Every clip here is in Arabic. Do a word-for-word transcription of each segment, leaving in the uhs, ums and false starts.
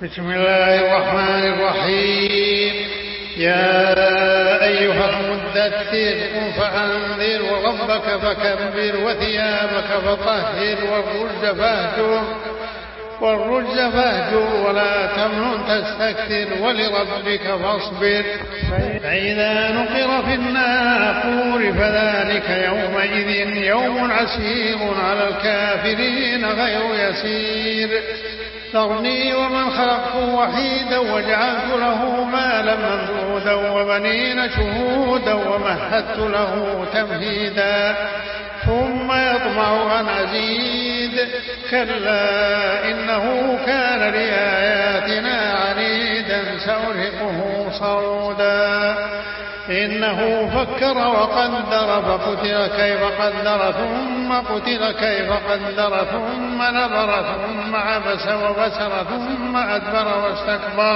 بسم الله الرحمن الرحيم. يا أيها المدثر قم فأنذر وربك فكبر وثيابك فطهر والرجز فاهجر والرجز فاهجر ولا تمنن تستكثر ولربك فاصبر. فإذا نقر في الناقور فذلك يومئذ يوم عسير على الكافرين غير يسير. ذرني ومن خلقت وحيدا وجعلت له مالا ممدودا وبنين شهودا ومهدت له تمهيدا ثم يطمع أن أزيد كلا إنه كان لآياتنا عنيدا سأرهقه صعودا. إنه فكر وقدر فقتل كيف قدر ثم قتل كيف قدر ثم نظر ثم عبس وبسر ثم أدبر واستكبر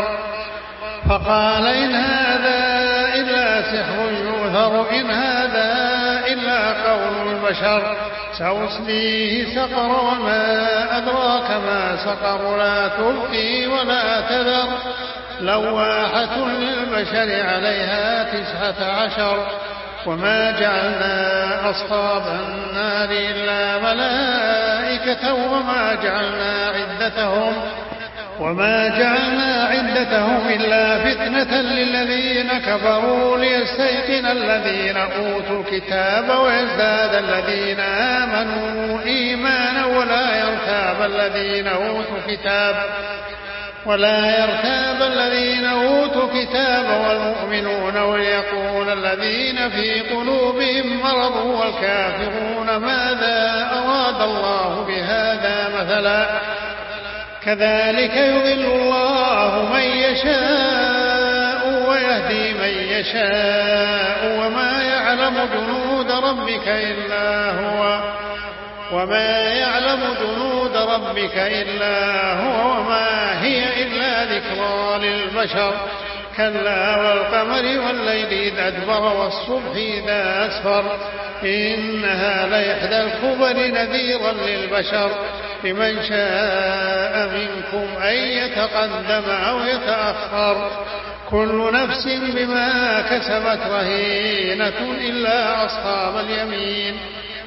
فقال إن هذا إلا سحر يؤثر إن هذا إلا قول البشر سأصليه سقر وما أدراك ما سقر لا تبقي ولا تذر لواحة للبشر عليها تسعة عشر. وما جعلنا أصحاب النار إلا ملائكة وما جعلنا عدتهم وما جعلنا عدتهم إلا فتنة للذين كفروا ليستيقن الذين أوتوا الكتاب ويزداد الذين آمنوا إيمانا ولا يرتاب الذين أوتوا الكتاب ولا يرتاب الذين أوتوا الكتاب والمؤمنون وليقول الذين في قلوبهم مرض والكافرون ماذا أراد الله بهذا مثلا كذلك يضل الله من يشاء ويهدي من يشاء وما يعلم جنود ربك إلا هو وما يعلم جنود ربك إلا هو وما هي إلا ذكرى للبشر. كلا والقمر والليل إذ أدبر والصبح إذا أسفر إنها لإحدى الكبر نذيرا للبشر لمن شاء منكم أن يتقدم أو يتأخر كل نفس بما كسبت رهينة إلا أصحاب اليمين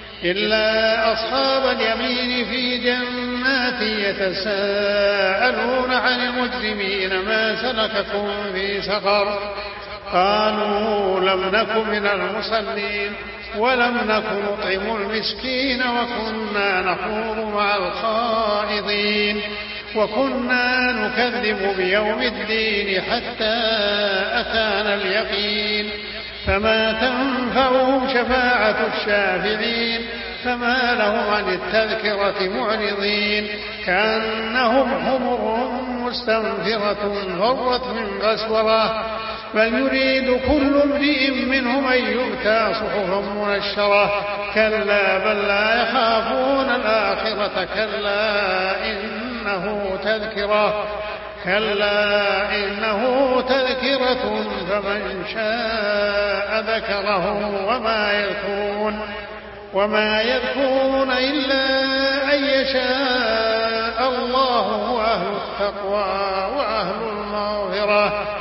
إلا أصحاب اليمين في جنات يتساءلون عن المجرمين ما سلككم في سقر قالوا لم نك من المصلين ولم نك نطعم المسكين وكنا نخوض مع الخائضين وكنا نكذب بيوم الدين حتى أتانا اليقين فما تنفعهم شفاعة الشافعين فما لهم عن التذكرة معرضين كأنهم حمر مستنفرة فرت من قسورة بل يريد كل امرئ منهم أن يؤتى صحفا منشرة كلا بل لا يخافون الآخرة كلا إنه تذكرة كلا إنه تذكرة فمن شاء ذكره وما يذكرون وما يذكرون إلا أن يشاء الله وأهل التقوى وأهل المغفرة